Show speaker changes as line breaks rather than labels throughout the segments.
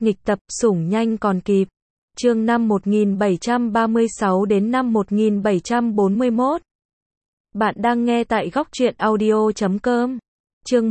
Nghịch tập, sủng nhanh còn kịp. Chương năm 1736 đến năm 1741. Bạn đang nghe tại góc truyện audio.com. Chương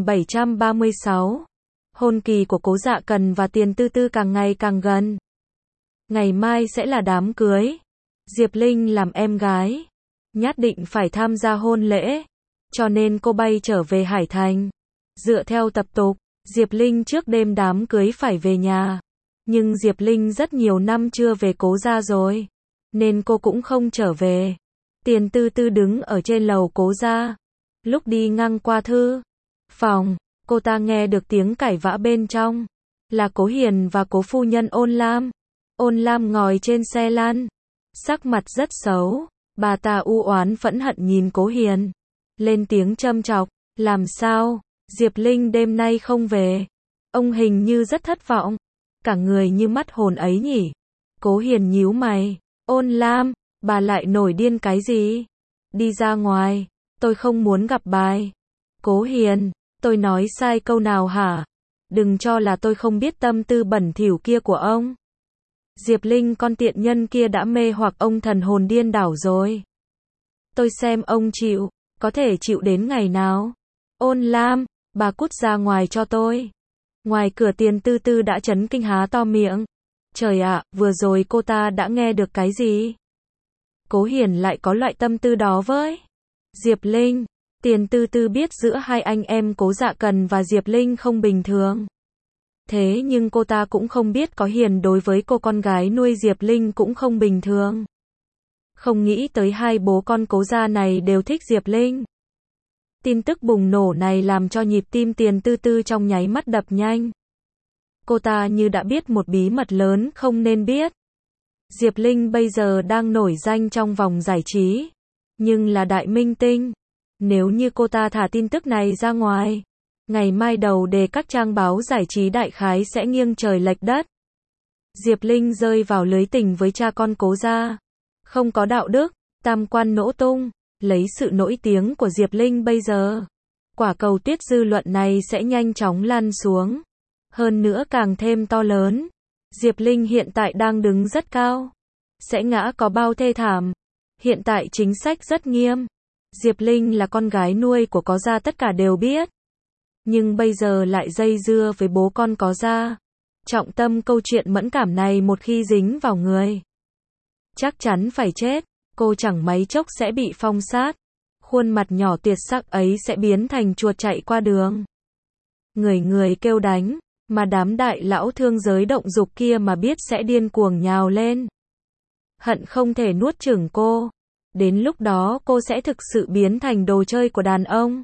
1736. Hôn kỳ của Cố Dạ Cần và Tiền Tư Tư càng ngày càng gần. Ngày mai sẽ là đám cưới. Diệp Linh làm em gái, nhất định phải tham gia hôn lễ, cho nên cô bay trở về Hải Thành. Dựa theo tập tục, Diệp Linh trước đêm đám cưới phải về nhà. Nhưng Diệp Linh rất nhiều năm chưa về Cố gia rồi, nên cô cũng không trở về. Tiền Tư Tư đứng ở trên lầu Cố gia. Lúc đi ngang qua thư phòng, cô ta nghe được tiếng cãi vã bên trong. Là Cố Hiền và Cố phu nhân Ôn Lam. Ôn Lam ngồi trên xe lăn, sắc mặt rất xấu. Bà ta u oán phẫn hận nhìn Cố Hiền, lên tiếng châm chọc, làm sao, Diệp Linh đêm nay không về? Ông hình như rất thất vọng, cả người như mất hồn ấy nhỉ? Cố Hiền nhíu mày, Ôn Lam, bà lại nổi điên cái gì? Đi ra ngoài, tôi không muốn gặp bà. Cố Hiền, tôi nói sai câu nào hả? Đừng cho là tôi không biết tâm tư bẩn thỉu kia của ông. Diệp Linh con tiện nhân kia đã mê hoặc ông thần hồn điên đảo rồi. Tôi xem ông chịu, có thể chịu đến ngày nào? Ôn Lam, bà cút ra ngoài cho tôi. Ngoài cửa Tiền Tư Tư đã chấn kinh há to miệng. Trời ạ, vừa rồi cô ta đã nghe được cái gì? Cố Hiền lại có loại tâm tư đó với Diệp Linh. Tiền Tư Tư biết giữa hai anh em Cố Dạ Cần và Diệp Linh không bình thường. Thế nhưng cô ta cũng không biết Có Hiền đối với cô con gái nuôi Diệp Linh cũng không bình thường. Không nghĩ tới hai bố con Cố gia này đều thích Diệp Linh. Tin tức bùng nổ này làm cho nhịp tim Tiền Tư Tư trong nháy mắt đập nhanh. Cô ta như đã biết một bí mật lớn không nên biết. Diệp Linh bây giờ đang nổi danh trong vòng giải trí, nhưng là đại minh tinh. Nếu như cô ta thả tin tức này ra ngoài, ngày mai đầu đề các trang báo giải trí đại khái sẽ nghiêng trời lệch đất. Diệp Linh rơi vào lưới tình với cha con Cố gia. Không có đạo đức, tam quan nổ tung. Lấy sự nổi tiếng của Diệp Linh bây giờ, quả cầu tuyết dư luận này sẽ nhanh chóng lăn xuống. Hơn nữa càng thêm to lớn. Diệp Linh hiện tại đang đứng rất cao. Sẽ ngã có bao thê thảm. Hiện tại chính sách rất nghiêm. Diệp Linh là con gái nuôi của Có gia tất cả đều biết. Nhưng bây giờ lại dây dưa với bố con Có gia. Trọng tâm câu chuyện mẫn cảm này một khi dính vào người, chắc chắn phải chết. Cô chẳng mấy chốc sẽ bị phong sát. Khuôn mặt nhỏ tuyệt sắc ấy sẽ biến thành chuột chạy qua đường. Người người kêu đánh, mà đám đại lão thương giới động dục kia mà biết sẽ điên cuồng nhào lên. Hận không thể nuốt chửng cô. Đến lúc đó cô sẽ thực sự biến thành đồ chơi của đàn ông.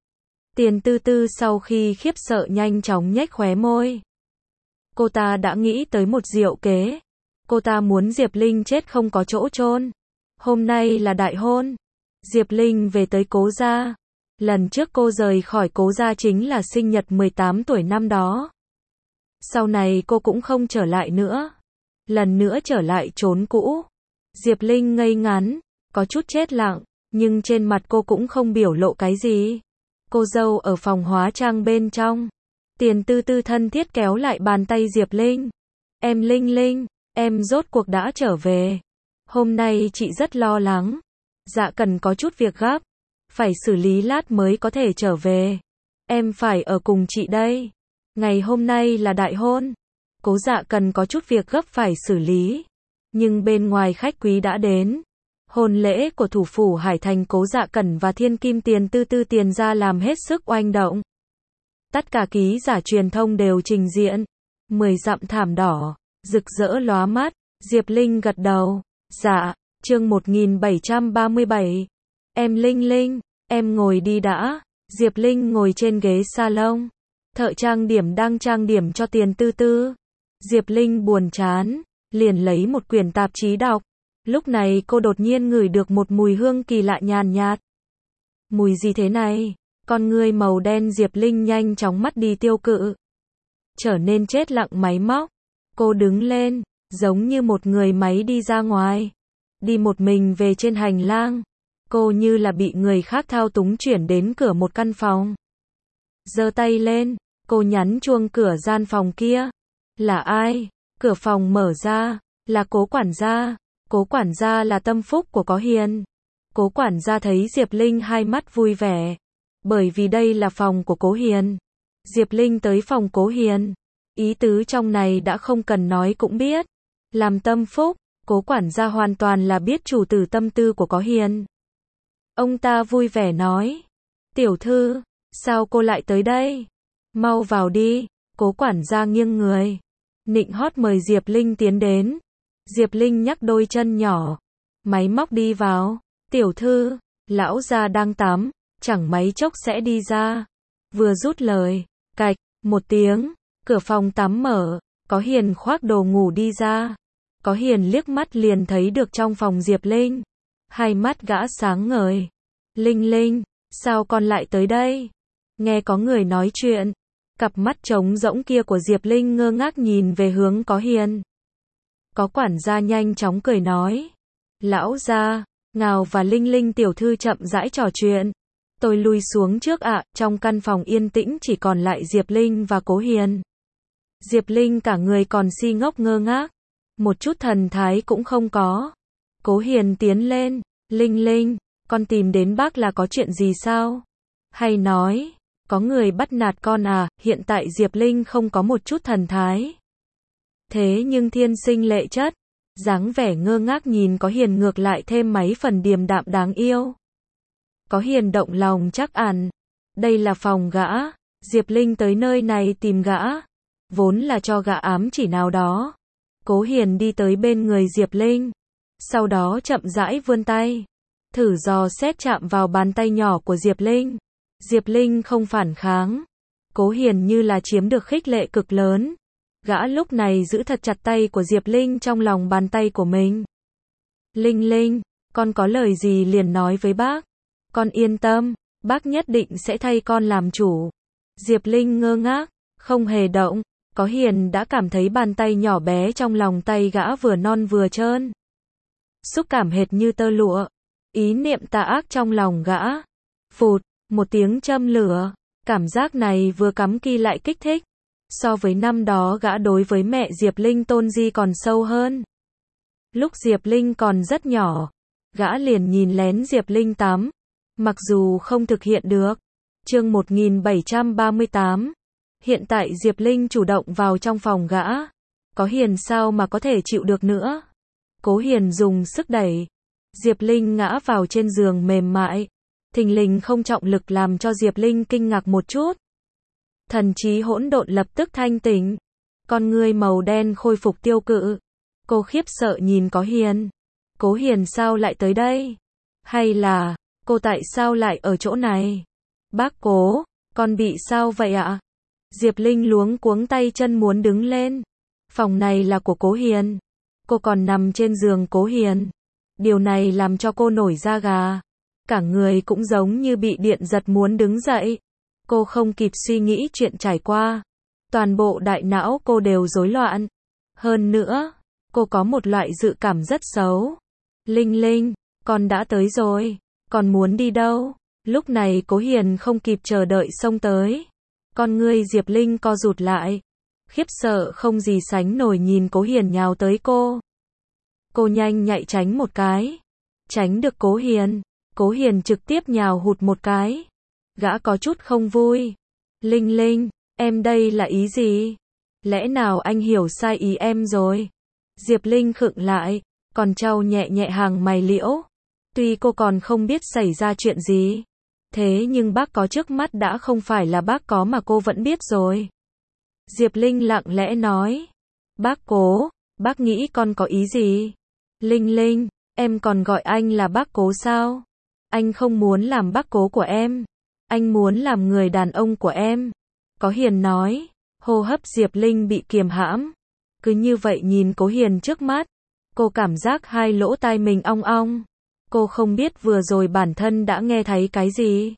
Tiền Tư Tư sau khi khiếp sợ nhanh chóng nhếch khóe môi. Cô ta đã nghĩ tới một diệu kế. Cô ta muốn Diệp Linh chết không có chỗ chôn. Hôm nay là đại hôn. Diệp Linh về tới Cố gia. Lần trước cô rời khỏi Cố gia chính là sinh nhật 18 tuổi năm đó. Sau này cô cũng không trở lại nữa. Lần nữa trở lại chốn cũ. Diệp Linh ngây ngắn, có chút chết lặng, nhưng trên mặt cô cũng không biểu lộ cái gì. Cô dâu ở phòng hóa trang bên trong. Tiền Tư Tư thân thiết kéo lại bàn tay Diệp Linh. Em Linh Linh, em rốt cuộc đã trở về. Hôm nay chị rất lo lắng. Dạ Cần có chút việc gấp, phải xử lý lát mới có thể trở về. Em phải ở cùng chị đây. Ngày hôm nay là đại hôn. Cố Dạ Cần có chút việc gấp phải xử lý. Nhưng bên ngoài khách quý đã đến. Hôn lễ của thủ phủ Hải Thành Cố Dạ Cần và thiên kim Tiền Tư Tư Tiền gia làm hết sức oanh động. Tất cả ký giả truyền thông đều trình diện. 10 dặm thảm đỏ, rực rỡ lóa mắt. Diệp Linh gật đầu. Dạ, chương 1737. Em Linh Linh, em ngồi đi đã. Diệp Linh ngồi trên ghế salon. Thợ trang điểm đang trang điểm cho Tiền Tư Tư. Diệp Linh buồn chán, liền lấy một quyển tạp chí đọc. Lúc này cô đột nhiên ngửi được một mùi hương kỳ lạ nhàn nhạt. Mùi gì thế này? Con ngươi màu đen Diệp Linh nhanh chóng mất đi tiêu cự, trở nên chết lặng máy móc. Cô đứng lên, giống như một người máy đi ra ngoài. Đi một mình về trên hành lang. Cô như là bị người khác thao túng chuyển đến cửa một căn phòng. Giơ tay lên, cô nhấn chuông cửa gian phòng kia. Là ai? Cửa phòng mở ra, là Cố quản gia. Cố quản gia là tâm phúc của Có Hiền. Cố quản gia thấy Diệp Linh hai mắt vui vẻ. Bởi vì đây là phòng của Cố Hiền. Diệp Linh tới phòng Cố Hiền. Ý tứ trong này đã không cần nói cũng biết. Làm tâm phúc, Cố quản gia hoàn toàn là biết chủ tử tâm tư của Có Hiền. Ông ta vui vẻ nói. Tiểu thư, sao cô lại tới đây? Mau vào đi. Cố quản gia nghiêng người. Nịnh hót mời Diệp Linh tiến đến. Diệp Linh nhắc đôi chân nhỏ. Máy móc đi vào. Tiểu thư, lão gia đang tắm, chẳng mấy chốc sẽ đi ra. Vừa rút lời, cạch, một tiếng, cửa phòng tắm mở, Có Hiền khoác đồ ngủ đi ra. Có Hiền liếc mắt liền thấy được trong phòng Diệp Linh. Hai mắt gã sáng ngời. Linh Linh, sao con lại tới đây? Nghe có người nói chuyện. Cặp mắt trống rỗng kia của Diệp Linh ngơ ngác nhìn về hướng Có Hiền. Có quản gia nhanh chóng cười nói. Lão gia, Ngào và Linh Linh tiểu thư chậm rãi trò chuyện. Tôi lui xuống trước ạ, trong căn phòng yên tĩnh chỉ còn lại Diệp Linh và Cố Hiền. Diệp Linh cả người còn si ngốc ngơ ngác. Một chút thần thái cũng không có. Cố Hiền tiến lên. Linh Linh, con tìm đến bác là có chuyện gì sao? Hay nói, có người bắt nạt con à? Hiện tại Diệp Linh không có một chút thần thái. Thế nhưng thiên sinh lệ chất. Dáng vẻ ngơ ngác nhìn Có Hiền ngược lại thêm mấy phần điềm đạm đáng yêu. Có Hiền động lòng chắc ẩn. Đây là phòng gã. Diệp Linh tới nơi này tìm gã. Vốn là cho gã ám chỉ nào đó. Cố Hiền đi tới bên người Diệp Linh. Sau đó chậm rãi vươn tay. Thử dò xét chạm vào bàn tay nhỏ của Diệp Linh. Diệp Linh không phản kháng. Cố Hiền như là chiếm được khích lệ cực lớn. Gã lúc này giữ thật chặt tay của Diệp Linh trong lòng bàn tay của mình. Linh Linh, con có lời gì liền nói với bác. Con yên tâm, bác nhất định sẽ thay con làm chủ. Diệp Linh ngơ ngác, không hề động. Có Hiền đã cảm thấy bàn tay nhỏ bé trong lòng tay gã vừa non vừa trơn. Xúc cảm hệt như tơ lụa. Ý niệm tà ác trong lòng gã. Phụt, một tiếng châm lửa. Cảm giác này vừa cắm ki lại kích thích. So với năm đó gã đối với mẹ Diệp Linh tôn di còn sâu hơn. Lúc Diệp Linh còn rất nhỏ, gã liền nhìn lén Diệp Linh tắm. Mặc dù không thực hiện được. Chương 1738. Hiện tại Diệp Linh chủ động vào trong phòng gã. Có Hiền sao mà có thể chịu được nữa. Cố Hiền dùng sức đẩy. Diệp Linh ngã vào trên giường mềm mại. Thình lình không trọng lực làm cho Diệp Linh kinh ngạc một chút. Thần trí hỗn độn lập tức thanh tỉnh. Con ngươi màu đen khôi phục tiêu cự. Cô khiếp sợ nhìn Có Hiền. Cố Hiền sao lại tới đây? Hay là, cô tại sao lại ở chỗ này? Bác Cố, con bị sao vậy ạ? Diệp Linh luống cuống tay chân muốn đứng lên. Phòng này là của Cố Hiền. Cô còn nằm trên giường Cố Hiền. Điều này làm cho cô nổi da gà. Cả người cũng giống như bị điện giật muốn đứng dậy. Cô không kịp suy nghĩ chuyện trải qua. Toàn bộ đại não cô đều rối loạn. Hơn nữa, cô có một loại dự cảm rất xấu. Linh Linh, con đã tới rồi. Con muốn đi đâu? Lúc này Cố Hiền không kịp chờ đợi xông tới. Con ngươi Diệp Linh co rụt lại. Khiếp sợ không gì sánh nổi nhìn Cố Hiền nhào tới cô. Cô nhanh nhạy tránh một cái. Tránh được Cố Hiền. Cố Hiền trực tiếp nhào hụt một cái. Gã có chút không vui. Linh Linh, em đây là ý gì? Lẽ nào anh hiểu sai ý em rồi? Diệp Linh khựng lại, còn trao nhẹ nhẹ hàng mày liễu. Tuy cô còn không biết xảy ra chuyện gì. Thế nhưng bác có trước mắt đã không phải là bác có mà cô vẫn biết rồi. Diệp Linh lặng lẽ nói. Bác Cố, bác nghĩ con có ý gì? Linh Linh, em còn gọi anh là bác Cố sao? Anh không muốn làm bác Cố của em. Anh muốn làm người đàn ông của em. Có Hiền nói. Hô hấp Diệp Linh bị kiềm hãm. Cứ như vậy nhìn Cố Hiền trước mắt. Cô cảm giác hai lỗ tai mình ong ong. Cô không biết vừa rồi bản thân đã nghe thấy cái gì.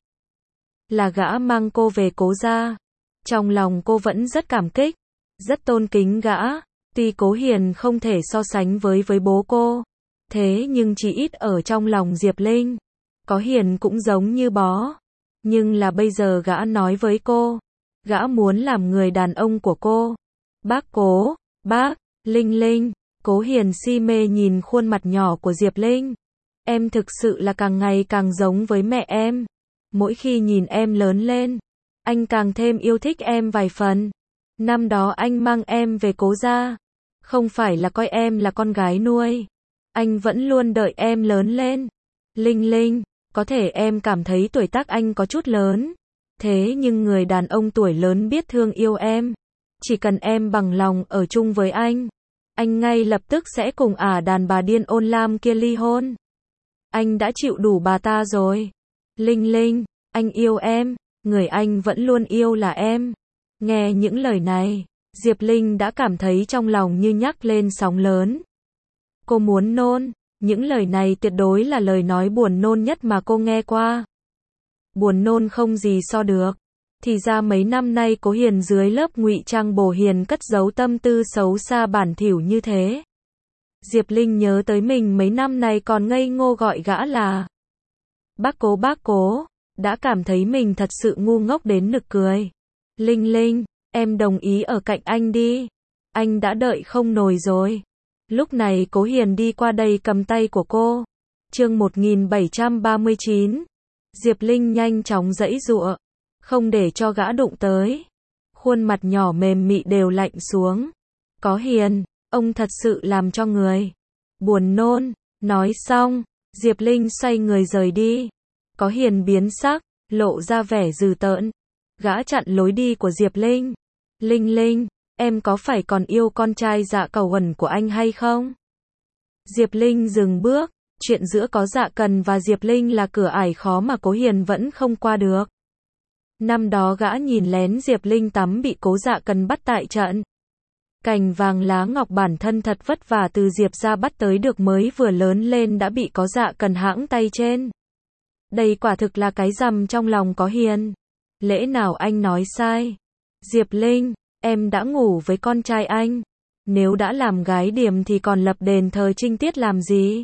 Là gã mang cô về Cố gia. Trong lòng cô vẫn rất cảm kích. Rất tôn kính gã. Tuy Cố Hiền không thể so sánh với bố cô. Thế nhưng chỉ ít ở trong lòng Diệp Linh. Có Hiền cũng giống như bó. Nhưng là bây giờ gã nói với cô. Gã muốn làm người đàn ông của cô. Bác Cố, bác, Linh Linh. Cố Hiền si mê nhìn khuôn mặt nhỏ của Diệp Linh. Em thực sự là càng ngày càng giống với mẹ em. Mỗi khi nhìn em lớn lên, anh càng thêm yêu thích em vài phần. Năm đó anh mang em về Cố gia, không phải là coi em là con gái nuôi. Anh vẫn luôn đợi em lớn lên. Linh Linh, có thể em cảm thấy tuổi tác anh có chút lớn. Thế nhưng người đàn ông tuổi lớn biết thương yêu em. Chỉ cần em bằng lòng ở chung với anh ngay lập tức sẽ cùng đàn bà điên ôn lam kia ly hôn. Anh đã chịu đủ bà ta rồi. Linh Linh, anh yêu em, người anh vẫn luôn yêu là em. Nghe những lời này, Diệp Linh đã cảm thấy trong lòng như nhắc lên sóng lớn. Cô muốn nôn, những lời này tuyệt đối là lời nói buồn nôn nhất mà cô nghe qua. Buồn nôn không gì so được. Thì ra mấy năm nay Cố Hiền dưới lớp ngụy trang bổ hiền cất giấu tâm tư xấu xa bản thỉu như thế. Diệp Linh nhớ tới mình mấy năm nay còn ngây ngô gọi gã là bác Cố, đã cảm thấy mình thật sự ngu ngốc đến nực cười. Linh Linh, em đồng ý ở cạnh anh đi. Anh đã đợi không nổi rồi. Lúc này Cố Hiền đi qua đây cầm tay của cô. Chương 1739. Diệp Linh nhanh chóng giãy giụa, không để cho gã đụng tới. Khuôn mặt nhỏ mềm mị đều lạnh xuống. Có Hiền, ông thật sự làm cho người buồn nôn. Nói xong, Diệp Linh xoay người rời đi. Có Hiền biến sắc, lộ ra vẻ dữ tợn. Gã chặn lối đi của Diệp Linh. Linh Linh, em có phải còn yêu con trai Dạ Cầu Huẩn của anh hay không? Diệp Linh dừng bước. Chuyện giữa Có Dạ Cần và Diệp Linh là cửa ải khó mà Cố Hiền vẫn không qua được. Năm đó gã nhìn lén Diệp Linh tắm bị Cố Dạ Cần bắt tại trận. Cành vàng lá ngọc bản thân thật vất vả từ Diệp gia bắt tới được mới vừa lớn lên đã bị Có Dạ Cần hãng tay trên. Đây quả thực là cái rằm trong lòng Có Hiền. Lẽ nào anh nói sai? Diệp Linh, em đã ngủ với con trai anh. Nếu đã làm gái điềm thì còn lập đền thờ trinh tiết làm gì?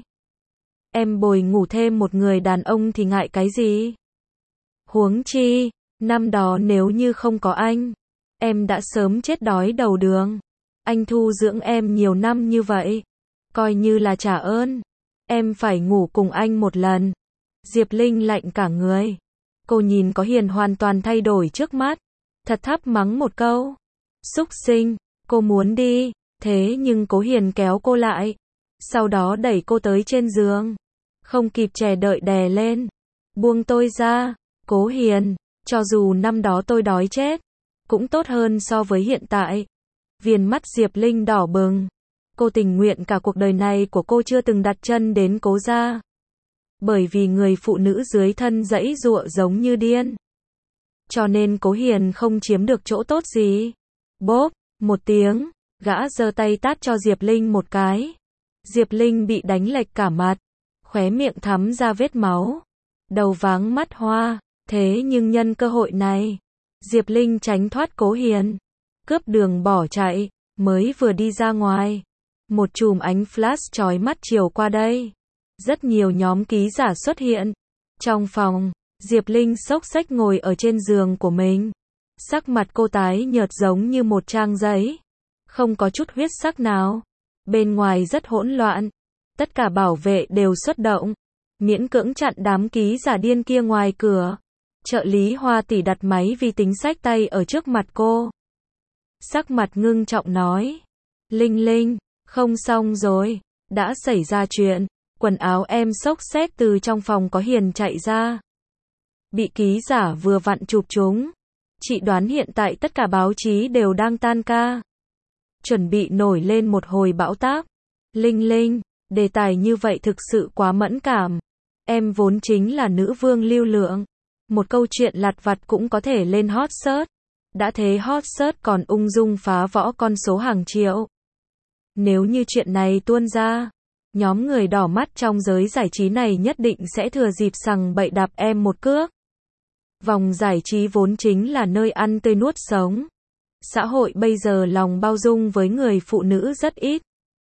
Em bồi ngủ thêm một người đàn ông thì ngại cái gì? Huống chi, năm đó nếu như không có anh, em đã sớm chết đói đầu đường. Anh thu dưỡng em nhiều năm như vậy, coi như là trả ơn. Em phải ngủ cùng anh một lần. Diệp Linh lạnh cả người. Cô nhìn Có Hiền hoàn toàn thay đổi trước mắt, thật thấp mắng một câu. Súc sinh, cô muốn đi, thế nhưng Cố Hiền kéo cô lại, sau đó đẩy cô tới trên giường. Không kịp chờ đợi đè lên. Buông tôi ra, Cố Hiền, cho dù năm đó tôi đói chết, cũng tốt hơn so với hiện tại. Viền mắt Diệp Linh đỏ bừng. Cô tình nguyện cả cuộc đời này của cô chưa từng đặt chân đến Cố gia. Bởi vì người phụ nữ dưới thân giãy giụa giống như điên. Cho nên Cố Hiền không chiếm được chỗ tốt gì. Bốp, một tiếng, gã giơ tay tát cho Diệp Linh một cái. Diệp Linh bị đánh lệch cả mặt, khóe miệng thắm ra vết máu, đầu váng mắt hoa. Thế nhưng nhân cơ hội này, Diệp Linh tránh thoát Cố Hiền, cướp đường bỏ chạy. Mới vừa đi ra ngoài, một chùm ánh flash chói mắt chiếu qua đây. Rất nhiều nhóm ký giả xuất hiện. Trong phòng, Diệp Linh xốc xách ngồi ở trên giường của mình. Sắc mặt cô tái nhợt giống như một trang giấy, không có chút huyết sắc nào. Bên ngoài rất hỗn loạn, tất cả bảo vệ đều xuất động, miễn cưỡng chặn đám ký giả điên kia ngoài cửa. Trợ lý Hoa tỷ đặt máy vi tính xách tay ở trước mặt cô. Sắc mặt ngưng trọng nói. Linh Linh, không xong rồi, đã xảy ra chuyện. Quần áo em xốc xếch từ trong phòng Có Hiền chạy ra. Bị ký giả vừa vặn chụp chúng. Chị đoán hiện tại tất cả báo chí đều đang tan ca, chuẩn bị nổi lên một hồi bão táp. Linh Linh, đề tài như vậy thực sự quá mẫn cảm. Em vốn chính là nữ vương lưu lượng. Một câu chuyện lặt vặt cũng có thể lên hot search. Đã thế hot search còn ung dung phá vỡ con số hàng triệu. Nếu như chuyện này tuôn ra, nhóm người đỏ mắt trong giới giải trí này nhất định sẽ thừa dịp sằng bậy đạp em một cước. Vòng giải trí vốn chính là nơi ăn tươi nuốt sống. Xã hội bây giờ lòng bao dung với người phụ nữ rất ít.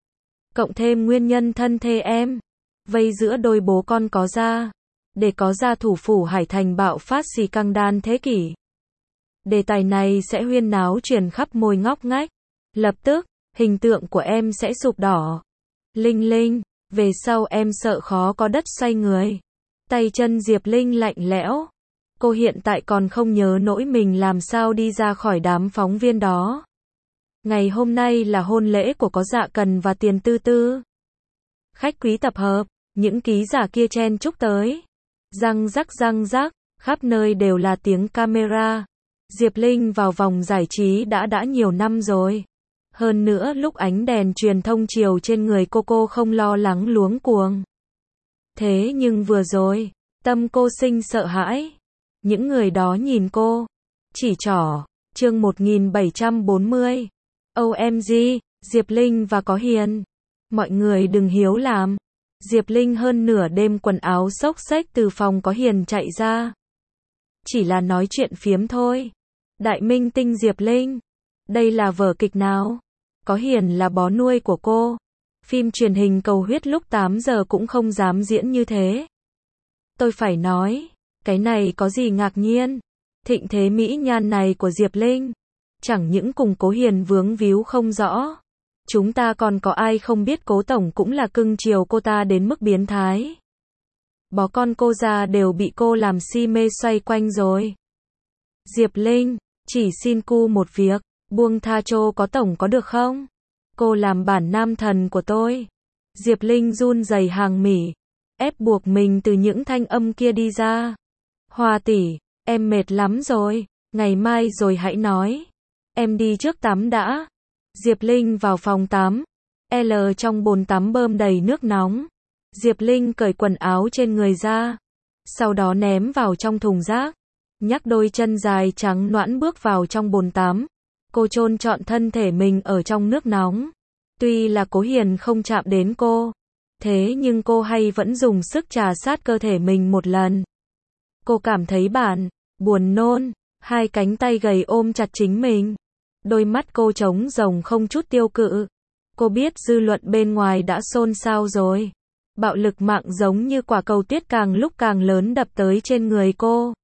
Cộng thêm nguyên nhân thân thê em, vây giữa đôi bố con Có gia, để Có gia thủ phủ Hải Thành bạo phát xì căng đan thế kỷ. Đề tài này sẽ huyên náo truyền khắp môi ngóc ngách. Lập tức, hình tượng của em sẽ sụp đổ. Linh Linh, về sau em sợ khó có đất xoay người. Tay chân Diệp Linh lạnh lẽo. Cô hiện tại còn không nhớ nỗi mình làm sao đi ra khỏi đám phóng viên đó. Ngày hôm nay là hôn lễ của có Dạ Cần và Tiền Tư Tư. Khách quý tập hợp, những ký giả kia chen chúc tới. Răng rắc, khắp nơi đều là tiếng camera. Diệp Linh vào vòng giải trí đã nhiều năm rồi. Hơn nữa lúc ánh đèn truyền thông chiếu trên người cô không lo lắng luống cuống. Thế nhưng vừa rồi, tâm cô sinh sợ hãi. Những người đó nhìn cô, chỉ trỏ. Chương 1740. OMG, Diệp Linh và Có Hiền. Mọi người đừng hiếu làm. Diệp Linh hơn nửa đêm quần áo xốc xếch từ phòng Có Hiền chạy ra. Chỉ là nói chuyện phiếm thôi. Đại minh tinh Diệp Linh. Đây là vở kịch nào? Có Hiền là bó nuôi của cô. Phim truyền hình Cầu Huyết lúc 8 giờ cũng không dám diễn như thế. Tôi phải nói, cái này có gì ngạc nhiên. Thịnh thế mỹ nhan này của Diệp Linh. Chẳng những cùng Cố Hiền vướng víu không rõ. Chúng ta còn có ai không biết Cố Tổng cũng là cưng chiều cô ta đến mức biến thái. Bó con cô già đều bị cô làm si mê xoay quanh rồi. Diệp Linh, chỉ xin cu một việc, buông tha cho Có Tổng có được không? Cô làm bản nam thần của tôi. Diệp Linh run rẩy hàng mỉ, ép buộc mình từ những thanh âm kia đi ra. Hoa tỷ, em mệt lắm rồi, ngày mai rồi hãy nói. Em đi trước tắm đã. Diệp Linh vào phòng tắm. L trong bồn tắm bơm đầy nước nóng. Diệp Linh cởi quần áo trên người ra. Sau đó ném vào trong thùng rác. Nhắc đôi chân dài trắng nõn bước vào trong bồn tắm. Cô chôn trọn thân thể mình ở trong nước nóng. Tuy là Cố Hiền không chạm đến cô. Thế nhưng cô hay vẫn dùng sức trà sát cơ thể mình một lần. Cô cảm thấy buồn nôn. Hai cánh tay gầy ôm chặt chính mình. Đôi mắt cô trống rỗng không chút tiêu cự. Cô biết dư luận bên ngoài đã xôn xao rồi. Bạo lực mạng giống như quả cầu tuyết càng lúc càng lớn đập tới trên người cô.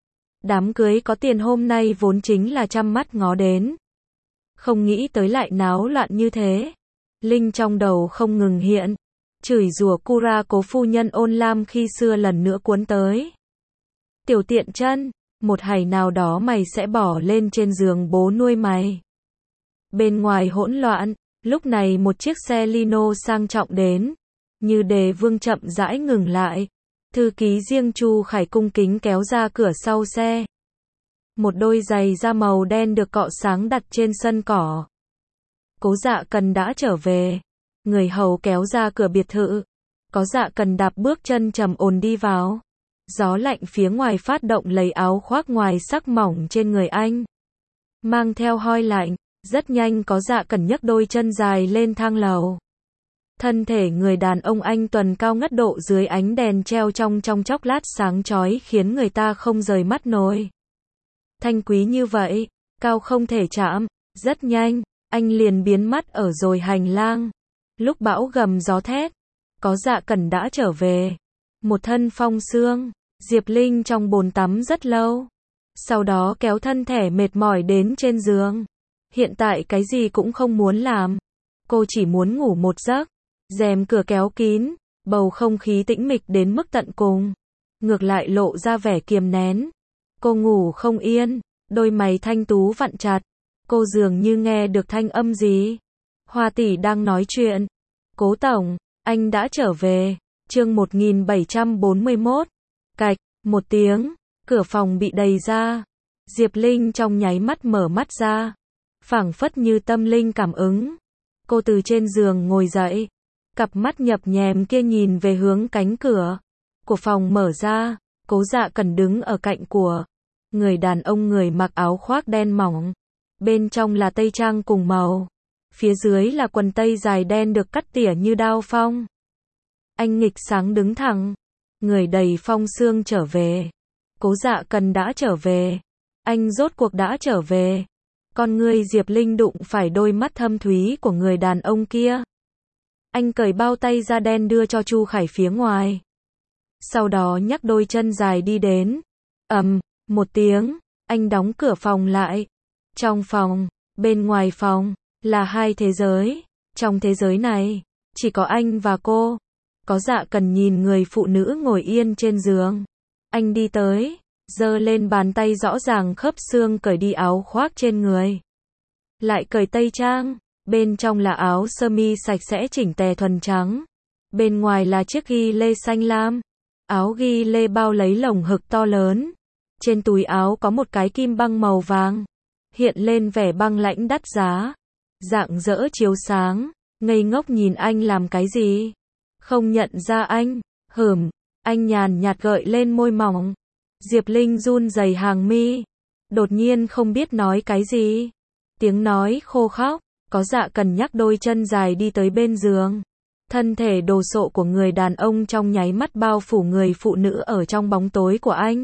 Đám cưới có tiền hôm nay vốn chính là trăm mắt ngó đến. Không nghĩ tới lại náo loạn như thế. Linh trong đầu không ngừng hiện. Chửi rủa Cura Cố phu nhân Ôn Lam khi xưa lần nữa cuốn tới. Tiểu tiện chân, một ngày nào đó mày sẽ bỏ lên trên giường bố nuôi mày. Bên ngoài hỗn loạn, lúc này một chiếc xe lino sang trọng đến. Như Đề Vương chậm rãi ngừng lại. Thư ký riêng Chu Khải cung kính kéo ra cửa sau xe. Một đôi giày da màu đen được cọ sáng đặt trên sân cỏ. Cố Dạ Cần đã trở về. Người hầu kéo ra cửa biệt thự. Có Dạ Cần đạp bước chân trầm ổn đi vào. Gió lạnh phía ngoài phát động lấy áo khoác ngoài sắc mỏng trên người anh. Mang theo hơi lạnh, rất nhanh Có Dạ Cần nhấc đôi chân dài lên thang lầu. Thân thể người đàn ông anh tuần cao ngất độ dưới ánh đèn treo trong chốc lát sáng chói khiến người ta không rời mắt nổi. Thanh quý như vậy, cao không thể chạm, rất nhanh, anh liền biến mất ở rồi hành lang. Lúc bão gầm gió thét, Có Dạ Cần đã trở về. Một thân phong sương, Diệp Linh trong bồn tắm rất lâu. Sau đó kéo thân thể mệt mỏi đến trên giường. Hiện tại cái gì cũng không muốn làm. Cô chỉ muốn ngủ một giấc. Rèm cửa kéo kín, bầu không khí tĩnh mịch đến mức tận cùng. Ngược lại lộ ra vẻ kiềm nén. Cô ngủ không yên, đôi mày thanh tú vặn chặt. Cô dường như nghe được thanh âm gì. Hoa tỷ đang nói chuyện. Cố Tổng, anh đã trở về. Chương 1741. Cạch, một tiếng, cửa phòng bị đẩy ra. Diệp Linh trong nháy mắt mở mắt ra. Phảng phất như tâm linh cảm ứng. Cô từ trên giường ngồi dậy. Cặp mắt nhập nhèm kia nhìn về hướng cánh cửa của phòng mở ra. Cố Dạ Cần đứng ở cạnh của người đàn ông người mặc áo khoác đen mỏng. Bên trong là tây trang cùng màu. Phía dưới là quần tây dài đen được cắt tỉa như đao phong. Anh nghịch sáng đứng thẳng. Người đầy phong sương trở về. Cố Dạ Cần đã trở về. Anh rốt cuộc đã trở về. Con người Diệp Linh đụng phải đôi mắt thâm thúy của người đàn ông kia. Anh cởi bao tay da đen đưa cho Chu Khải phía ngoài. Sau đó nhắc đôi chân dài đi đến. Một tiếng, anh đóng cửa phòng lại. Trong phòng, bên ngoài phòng, Là hai thế giới. Trong thế giới này, chỉ có anh và cô. Có Dạ Cần nhìn người phụ nữ ngồi yên trên giường. Anh đi tới, giơ lên bàn tay rõ ràng khớp xương cởi đi áo khoác trên người. Lại cởi tây trang. Bên trong là áo sơ mi sạch sẽ chỉnh tề thuần trắng. Bên ngoài là chiếc ghi lê xanh lam. Áo ghi lê bao lấy lồng ngực to lớn. Trên túi áo có một cái kim băng màu vàng. Hiện lên vẻ băng lãnh đắt giá. Rạng rỡ chiếu sáng. Ngây ngốc nhìn anh làm cái gì? Không nhận ra anh. Anh nhàn nhạt gợi lên môi mỏng. Diệp Linh run rẩy hàng mi. Đột nhiên không biết nói cái gì. Tiếng nói khô khóc. Có Dạ Cần nhắc đôi chân dài đi tới bên giường. Thân thể đồ sộ của người đàn ông trong nháy mắt bao phủ người phụ nữ ở trong bóng tối của anh.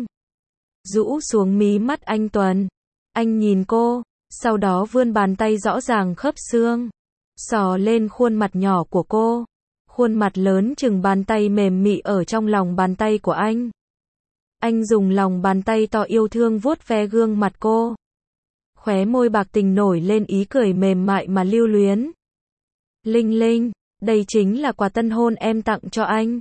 Rũ xuống mí mắt anh tuần. Anh nhìn cô, sau đó vươn bàn tay rõ ràng khớp xương. Sò lên khuôn mặt nhỏ của cô. Khuôn mặt lớn chừng bàn tay mềm mị ở trong lòng bàn tay của anh. Anh dùng lòng bàn tay to yêu thương vuốt ve gương mặt cô. Khóe môi bạc tình nổi lên ý cười mềm mại mà lưu luyến. Linh Linh, đây chính là quà tân hôn em tặng cho anh.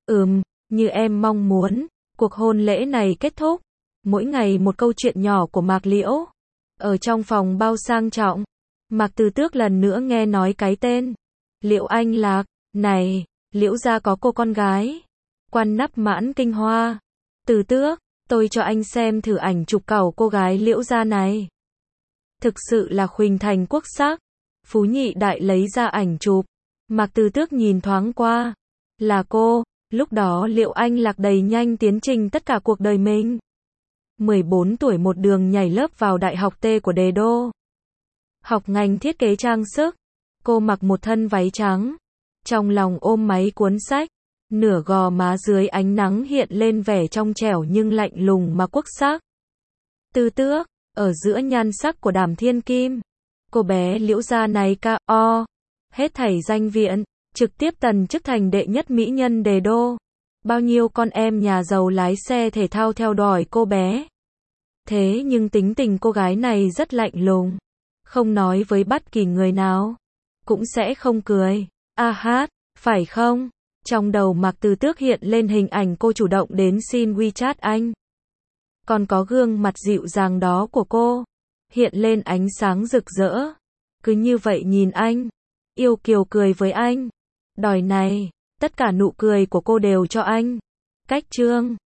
Như em mong muốn. Cuộc hôn lễ này kết thúc. Mỗi ngày một câu chuyện nhỏ của Mạc Liễu. Ở trong phòng bao sang trọng. Mạc Từ Tước lần nữa nghe nói cái tên. Liễu Anh Lạc. Này, Liễu gia có cô con gái. Quan Nắp mãn kinh hoa. Từ Tước, tôi cho anh xem thử ảnh chụp cẩu cô gái Liễu gia này. Thực sự là khuynh thành quốc sắc. Phú Nhị Đại lấy ra ảnh chụp. Mạc Từ Tước nhìn thoáng qua. Là cô. Lúc đó Liễu Anh Lạc đầy nhanh tiến trình tất cả cuộc đời mình. 14 tuổi một đường nhảy lớp vào Đại học T của Đế Đô. Học ngành thiết kế trang sức. Cô mặc một thân váy trắng. Trong lòng ôm máy cuốn sách. Nửa gò má dưới ánh nắng hiện lên vẻ trong trẻo nhưng lạnh lùng mà quốc sắc. Từ Tước, ở giữa nhan sắc của Đàm Thiên Kim. Cô bé Liễu gia này K.O. Hết thảy danh viện, trực tiếp tần chức thành đệ nhất mỹ nhân Đế Đô. Bao nhiêu con em nhà giàu lái xe thể thao theo đuổi cô bé. Thế nhưng tính tình cô gái này rất lạnh lùng. Không nói với bất kỳ người nào. Cũng sẽ không cười. Hát, phải không? Trong đầu Mạc Từ Tước hiện lên hình ảnh cô chủ động đến xin WeChat anh. Còn có gương mặt dịu dàng đó của cô. Hiện lên ánh sáng rực rỡ. Cứ như vậy nhìn anh. Yêu kiều cười với anh. Đòi này, tất cả nụ cười của cô đều cho anh. Cách chương